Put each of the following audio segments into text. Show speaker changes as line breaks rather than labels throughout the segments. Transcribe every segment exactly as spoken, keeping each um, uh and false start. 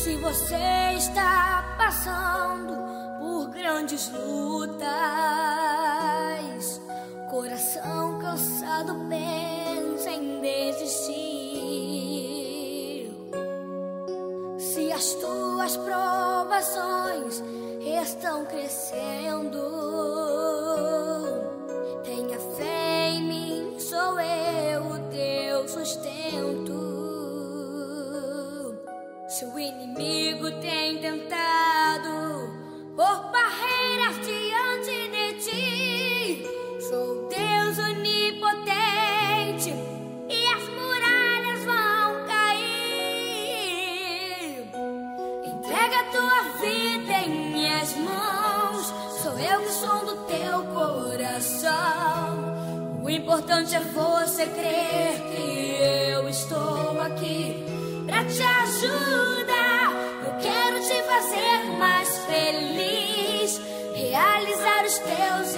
Se você está passando por grandes lutas, coração cansado pensa em desistir. Se as tuas provações estão crescendo, tenha fé em mim, sou eu o teu sustento. Se o inimigo tem tentado pôr barreiras diante de ti, sou Deus onipotente e as muralhas vão cair. Entrega a tua vida em minhas mãos, sou eu que sou do teu coração. O importante é você crer que eu estou aqui pra te ajudar. Eu quero te fazer mais feliz, realizar os teus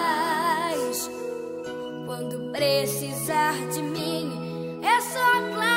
ideais. Quando precisar de mim, é só claro.